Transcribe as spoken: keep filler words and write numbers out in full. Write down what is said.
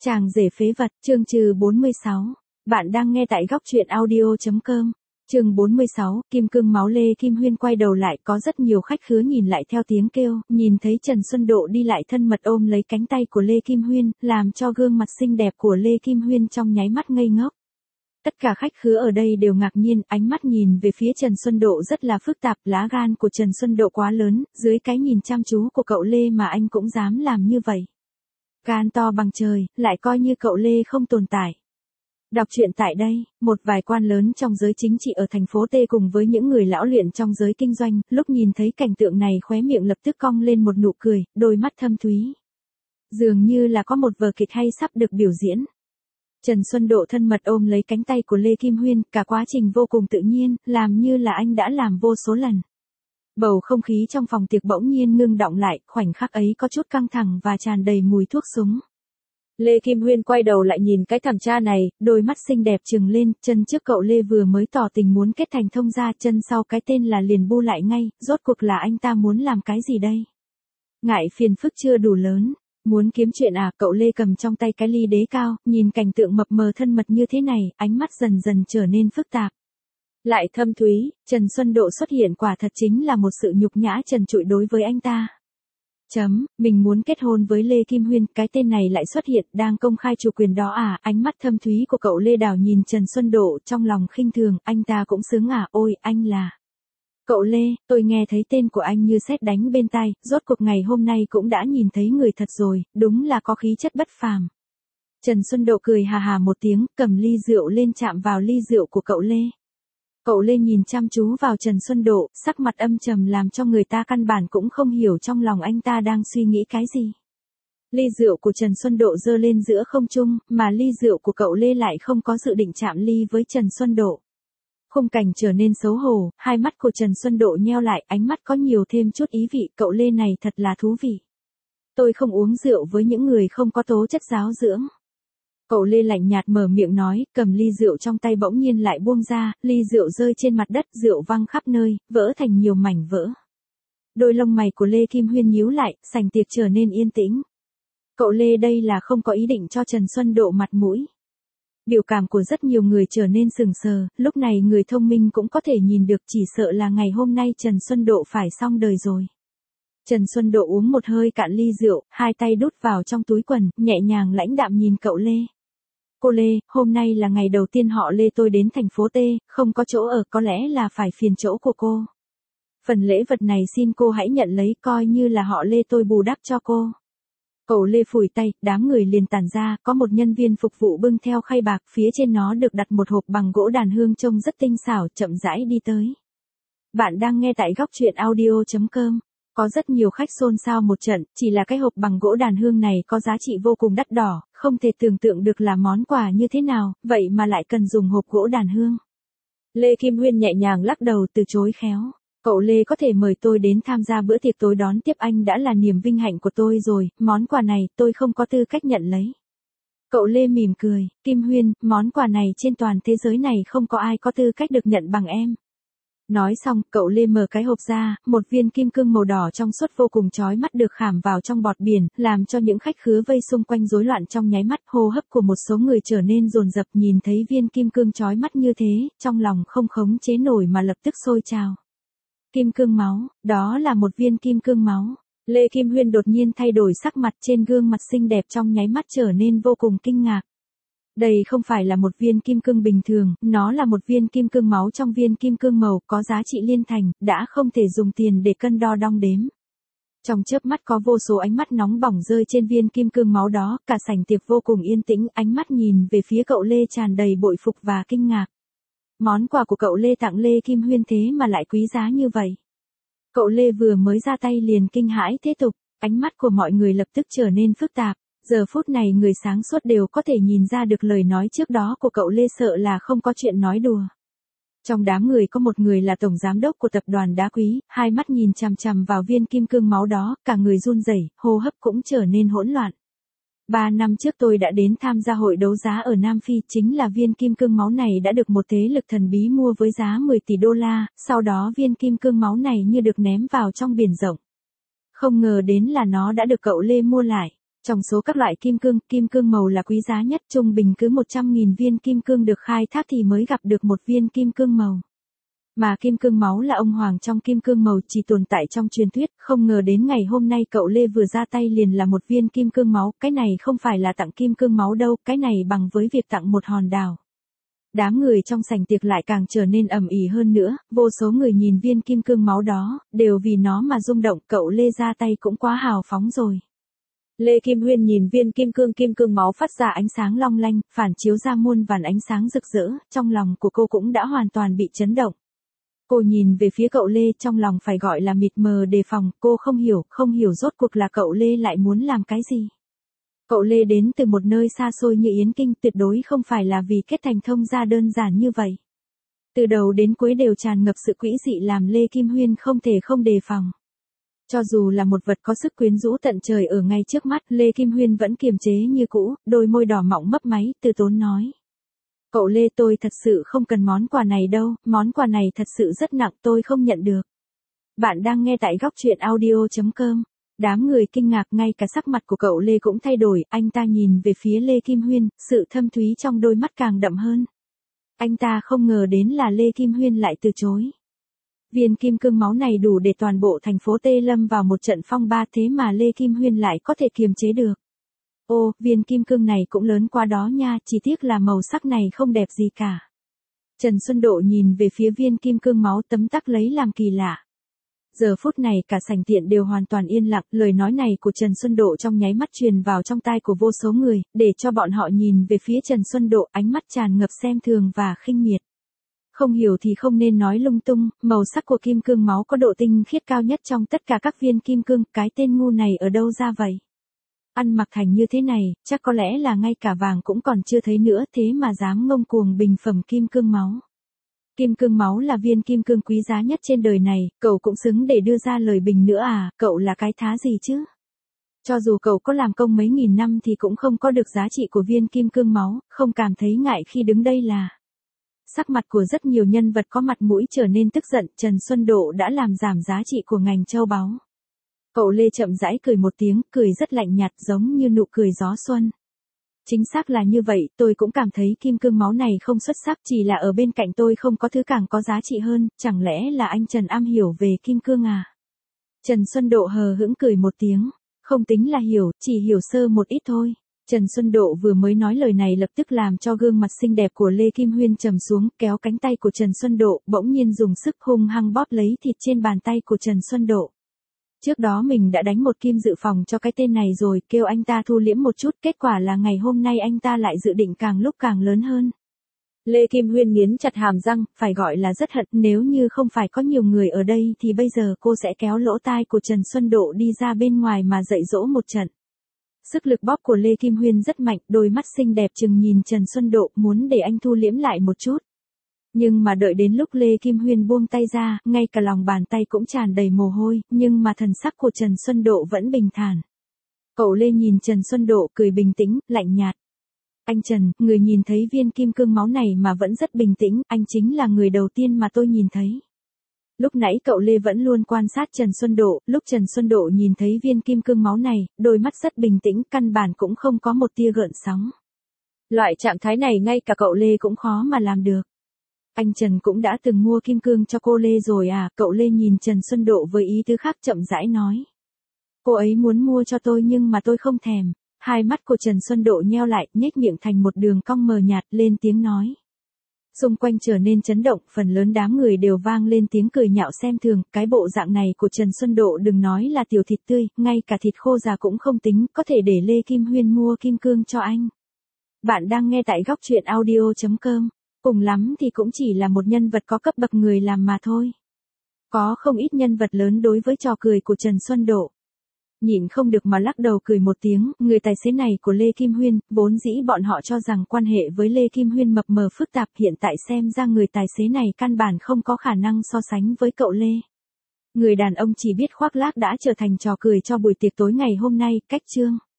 Chàng rể phế vật, chương trừ bốn mươi sáu. Bạn đang nghe tại góc truyện audio chấm com. Chương bốn mươi sáu, Kim Cương máu. Lê Kim Huyên quay đầu lại, có rất nhiều khách khứa nhìn lại theo tiếng kêu, nhìn thấy Trần Xuân Độ đi lại thân mật ôm lấy cánh tay của Lê Kim Huyên, làm cho gương mặt xinh đẹp của Lê Kim Huyên trong nháy mắt ngây ngốc. Tất cả khách khứa ở đây đều ngạc nhiên, ánh mắt nhìn về phía Trần Xuân Độ rất là phức tạp, lá gan của Trần Xuân Độ quá lớn, dưới cái nhìn chăm chú của cậu Lê mà anh cũng dám làm như vậy. Gan to bằng trời, lại coi như cậu Lê không tồn tại. Đọc truyện tại đây, một vài quan lớn trong giới chính trị ở thành phố T cùng với những người lão luyện trong giới kinh doanh, lúc nhìn thấy cảnh tượng này khóe miệng lập tức cong lên một nụ cười, đôi mắt thâm thúy. Dường như là có một vở kịch hay sắp được biểu diễn. Trần Xuân Độ thân mật ôm lấy cánh tay của Lê Kim Huyên, cả quá trình vô cùng tự nhiên, làm như là anh đã làm vô số lần. Bầu không khí trong phòng tiệc bỗng nhiên ngưng đọng lại, khoảnh khắc ấy có chút căng thẳng và tràn đầy mùi thuốc súng. Lê Kim Huyên quay đầu lại nhìn cái thằng cha này, đôi mắt xinh đẹp trừng lên, chân trước cậu Lê vừa mới tỏ tình muốn kết thành thông gia, chân sau cái tên là liền bu lại ngay, rốt cuộc là anh ta muốn làm cái gì đây? Ngại phiền phức chưa đủ lớn, muốn kiếm chuyện à? Cậu Lê cầm trong tay cái ly đế cao, nhìn cảnh tượng mập mờ thân mật như thế này, ánh mắt dần dần trở nên phức tạp. Lại thâm thúy, Trần Xuân Độ xuất hiện quả thật chính là một sự nhục nhã trần trụi đối với anh ta. Chấm, mình muốn kết hôn với Lê Kim Huyên, cái tên này lại xuất hiện, đang công khai chủ quyền đó à? Ánh mắt thâm thúy của cậu Lê đảo nhìn Trần Xuân Độ, trong lòng khinh thường, anh ta cũng sướng à? Ôi, anh là... Cậu Lê, tôi nghe thấy tên của anh như sét đánh bên tai, rốt cuộc ngày hôm nay cũng đã nhìn thấy người thật rồi, đúng là có khí chất bất phàm. Trần Xuân Độ cười hà hà một tiếng, cầm ly rượu lên chạm vào ly rượu của cậu Lê. Cậu Lê nhìn chăm chú vào Trần Xuân Độ, sắc mặt âm trầm làm cho người ta căn bản cũng không hiểu trong lòng anh ta đang suy nghĩ cái gì. Ly rượu của Trần Xuân Độ giơ lên giữa không trung, mà ly rượu của cậu Lê lại không có dự định chạm ly với Trần Xuân Độ. Khung cảnh trở nên xấu hổ, hai mắt của Trần Xuân Độ nheo lại, ánh mắt có nhiều thêm chút ý vị, cậu Lê này thật là thú vị. Tôi không uống rượu với những người không có tố chất giáo dưỡng. Cậu Lê lạnh nhạt mở miệng nói, cầm ly rượu trong tay bỗng nhiên lại buông ra, ly rượu rơi trên mặt đất, rượu văng khắp nơi, vỡ thành nhiều mảnh vỡ. Đôi lông mày của Lê Kim Huyên nhíu lại, sảnh tiệc trở nên yên tĩnh. Cậu Lê đây là không có ý định cho Trần Xuân Độ mặt mũi. Biểu cảm của rất nhiều người trở nên sừng sờ, lúc này người thông minh cũng có thể nhìn được, chỉ sợ là ngày hôm nay Trần Xuân Độ phải xong đời rồi. Trần Xuân Độ uống một hơi cạn ly rượu, hai tay đút vào trong túi quần, nhẹ nhàng lãnh đạm nhìn cậu Lê. Cô Lê, hôm nay là ngày đầu tiên họ Lê tôi đến thành phố T, không có chỗ ở, có lẽ là phải phiền chỗ của cô. Phần lễ vật này xin cô hãy nhận lấy, coi như là họ Lê tôi bù đắp cho cô. Cậu Lê phủi tay, đám người liền tản ra, có một nhân viên phục vụ bưng theo khay bạc, phía trên nó được đặt một hộp bằng gỗ đàn hương trông rất tinh xảo, chậm rãi đi tới. Bạn đang nghe tại góc truyện audio chấm com. Có rất nhiều khách xôn xao một trận, chỉ là cái hộp bằng gỗ đàn hương này có giá trị vô cùng đắt đỏ, không thể tưởng tượng được là món quà như thế nào, vậy mà lại cần dùng hộp gỗ đàn hương. Lê Kim Huyên nhẹ nhàng lắc đầu từ chối khéo. Cậu Lê có thể mời tôi đến tham gia bữa tiệc tối đón tiếp anh đã là niềm vinh hạnh của tôi rồi, món quà này tôi không có tư cách nhận lấy. Cậu Lê mỉm cười, Kim Huyên, món quà này trên toàn thế giới này không có ai có tư cách được nhận bằng em. Nói xong, cậu Lê mở cái hộp ra, một viên kim cương màu đỏ trong suốt vô cùng chói mắt được khảm vào trong bọt biển, làm cho những khách khứa vây xung quanh rối loạn trong nháy mắt, hô hấp của một số người trở nên dồn dập, nhìn thấy viên kim cương chói mắt như thế, trong lòng không khống chế nổi mà lập tức sôi trào. Kim cương máu, đó là một viên kim cương máu. Lê Kim Huyên đột nhiên thay đổi sắc mặt, trên gương mặt xinh đẹp trong nháy mắt trở nên vô cùng kinh ngạc. Đây không phải là một viên kim cương bình thường, nó là một viên kim cương máu trong viên kim cương màu, có giá trị liên thành, đã không thể dùng tiền để cân đo đong đếm. Trong chớp mắt có vô số ánh mắt nóng bỏng rơi trên viên kim cương máu đó, cả sảnh tiệc vô cùng yên tĩnh, ánh mắt nhìn về phía cậu Lê tràn đầy bội phục và kinh ngạc. Món quà của cậu Lê tặng Lê Kim Huyên thế mà lại quý giá như vậy. Cậu Lê vừa mới ra tay liền kinh hãi thế tục, ánh mắt của mọi người lập tức trở nên phức tạp. Giờ phút này người sáng suốt đều có thể nhìn ra được lời nói trước đó của cậu Lê sợ là không có chuyện nói đùa. Trong đám người có một người là tổng giám đốc của tập đoàn Đá Quý, hai mắt nhìn chằm chằm vào viên kim cương máu đó, cả người run rẩy, hô hấp cũng trở nên hỗn loạn. Ba năm trước tôi đã đến tham gia hội đấu giá ở Nam Phi, chính là viên kim cương máu này đã được một thế lực thần bí mua với giá mười tỷ đô la, sau đó viên kim cương máu này như được ném vào trong biển rộng. Không ngờ đến là nó đã được cậu Lê mua lại. Trong số các loại kim cương, kim cương màu là quý giá nhất, trung bình cứ một trăm nghìn viên kim cương được khai thác thì mới gặp được một viên kim cương màu. Mà kim cương máu là ông hoàng trong kim cương màu, chỉ tồn tại trong truyền thuyết, không ngờ đến ngày hôm nay cậu Lê vừa ra tay liền là một viên kim cương máu, cái này không phải là tặng kim cương máu đâu, cái này bằng với việc tặng một hòn đảo. Đám người trong sảnh tiệc lại càng trở nên ầm ĩ hơn nữa, vô số người nhìn viên kim cương máu đó, đều vì nó mà rung động, cậu Lê ra tay cũng quá hào phóng rồi. Lê Kim Huyên nhìn viên kim cương kim cương máu phát ra ánh sáng long lanh, phản chiếu ra muôn vàn ánh sáng rực rỡ, trong lòng của cô cũng đã hoàn toàn bị chấn động. Cô nhìn về phía cậu Lê trong lòng phải gọi là mịt mờ đề phòng, cô không hiểu, không hiểu rốt cuộc là cậu Lê lại muốn làm cái gì. Cậu Lê đến từ một nơi xa xôi như Yến Kinh, tuyệt đối không phải là vì kết thành thông gia đơn giản như vậy. Từ đầu đến cuối đều tràn ngập sự quỷ dị làm Lê Kim Huyên không thể không đề phòng. Cho dù là một vật có sức quyến rũ tận trời ở ngay trước mắt, Lê Kim Huyên vẫn kiềm chế như cũ, đôi môi đỏ mọng mấp máy, từ tốn nói. Cậu Lê, tôi thật sự không cần món quà này đâu, món quà này thật sự rất nặng, tôi không nhận được. Bạn đang nghe tại góc truyện audio chấm com. Đám người kinh ngạc, ngay cả sắc mặt của cậu Lê cũng thay đổi, anh ta nhìn về phía Lê Kim Huyên, sự thâm thúy trong đôi mắt càng đậm hơn. Anh ta không ngờ đến là Lê Kim Huyên lại từ chối. Viên kim cương máu này đủ để toàn bộ thành phố Tê lâm vào một trận phong ba, thế mà Lê Kim Huyên lại có thể kiềm chế được. Ô, viên kim cương này cũng lớn quá đó nha, chỉ tiếc là màu sắc này không đẹp gì cả. Trần Xuân Độ nhìn về phía viên kim cương máu tấm tắc lấy làm kỳ lạ. Giờ phút này cả sảnh tiện đều hoàn toàn yên lặng, lời nói này của Trần Xuân Độ trong nháy mắt truyền vào trong tai của vô số người, để cho bọn họ nhìn về phía Trần Xuân Độ, ánh mắt tràn ngập xem thường và khinh miệt. Không hiểu thì không nên nói lung tung, màu sắc của kim cương máu có độ tinh khiết cao nhất trong tất cả các viên kim cương, cái tên ngu này ở đâu ra vậy? Ăn mặc thành như thế này, chắc có lẽ là ngay cả vàng cũng còn chưa thấy nữa, thế mà dám ngông cuồng bình phẩm kim cương máu. Kim cương máu là viên kim cương quý giá nhất trên đời này, cậu cũng xứng để đưa ra lời bình nữa à, cậu là cái thá gì chứ? Cho dù cậu có làm công mấy nghìn năm thì cũng không có được giá trị của viên kim cương máu, không cảm thấy ngại khi đứng đây là. Sắc mặt của rất nhiều nhân vật có mặt mũi trở nên tức giận, Trần Xuân Độ đã làm giảm giá trị của ngành châu báu. Cậu Lê chậm rãi cười một tiếng, cười rất lạnh nhạt giống như nụ cười gió xuân. Chính xác là như vậy, tôi cũng cảm thấy kim cương máu này không xuất sắc, chỉ là ở bên cạnh tôi không có thứ càng có giá trị hơn, chẳng lẽ là anh Trần am hiểu về kim cương à? Trần Xuân Độ hờ hững cười một tiếng, không tính là hiểu, chỉ hiểu sơ một ít thôi. Trần Xuân Độ vừa mới nói lời này lập tức làm cho gương mặt xinh đẹp của Lê Kim Huyên trầm xuống, kéo cánh tay của Trần Xuân Độ, bỗng nhiên dùng sức hung hăng bóp lấy thịt trên bàn tay của Trần Xuân Độ. Trước đó mình đã đánh một kim dự phòng cho cái tên này rồi, kêu anh ta thu liễm một chút, kết quả là ngày hôm nay anh ta lại dự định càng lúc càng lớn hơn. Lê Kim Huyên nghiến chặt hàm răng, phải gọi là rất hận, nếu như không phải có nhiều người ở đây thì bây giờ cô sẽ kéo lỗ tai của Trần Xuân Độ đi ra bên ngoài mà dạy dỗ một trận. Sức lực bóp của Lê Kim Huyên rất mạnh, đôi mắt xinh đẹp chừng nhìn Trần Xuân Độ, muốn để anh thu liễm lại một chút. Nhưng mà đợi đến lúc Lê Kim Huyên buông tay ra, ngay cả lòng bàn tay cũng tràn đầy mồ hôi, nhưng mà thần sắc của Trần Xuân Độ vẫn bình thản. Cậu Lê nhìn Trần Xuân Độ cười bình tĩnh, lạnh nhạt. Anh Trần, người nhìn thấy viên kim cương máu này mà vẫn rất bình tĩnh, anh chính là người đầu tiên mà tôi nhìn thấy. Lúc nãy cậu Lê vẫn luôn quan sát Trần Xuân Độ, lúc Trần Xuân Độ nhìn thấy viên kim cương máu này, đôi mắt rất bình tĩnh, căn bản cũng không có một tia gợn sóng. Loại trạng thái này ngay cả cậu Lê cũng khó mà làm được. Anh Trần cũng đã từng mua kim cương cho cô Lê rồi à, cậu Lê nhìn Trần Xuân Độ với ý tứ khác chậm rãi nói. Cô ấy muốn mua cho tôi nhưng mà tôi không thèm. Hai mắt của Trần Xuân Độ nheo lại, nhếch miệng thành một đường cong mờ nhạt, lên tiếng nói. Xung quanh trở nên chấn động, phần lớn đám người đều vang lên tiếng cười nhạo xem thường, cái bộ dạng này của Trần Xuân Độ đừng nói là tiểu thịt tươi, ngay cả thịt khô già cũng không tính, có thể để Lê Kim Huyên mua kim cương cho anh. Bạn đang nghe tại góc truyện audio chấm com, cùng lắm thì cũng chỉ là một nhân vật có cấp bậc người làm mà thôi. Có không ít nhân vật lớn đối với trò cười của Trần Xuân Độ. Nhịn không được mà lắc đầu cười một tiếng, người tài xế này của Lê Kim Huyên, vốn dĩ bọn họ cho rằng quan hệ với Lê Kim Huyên mập mờ phức tạp, hiện tại xem ra người tài xế này căn bản không có khả năng so sánh với cậu Lê. Người đàn ông chỉ biết khoác lác đã trở thành trò cười cho buổi tiệc tối ngày hôm nay, cách chương.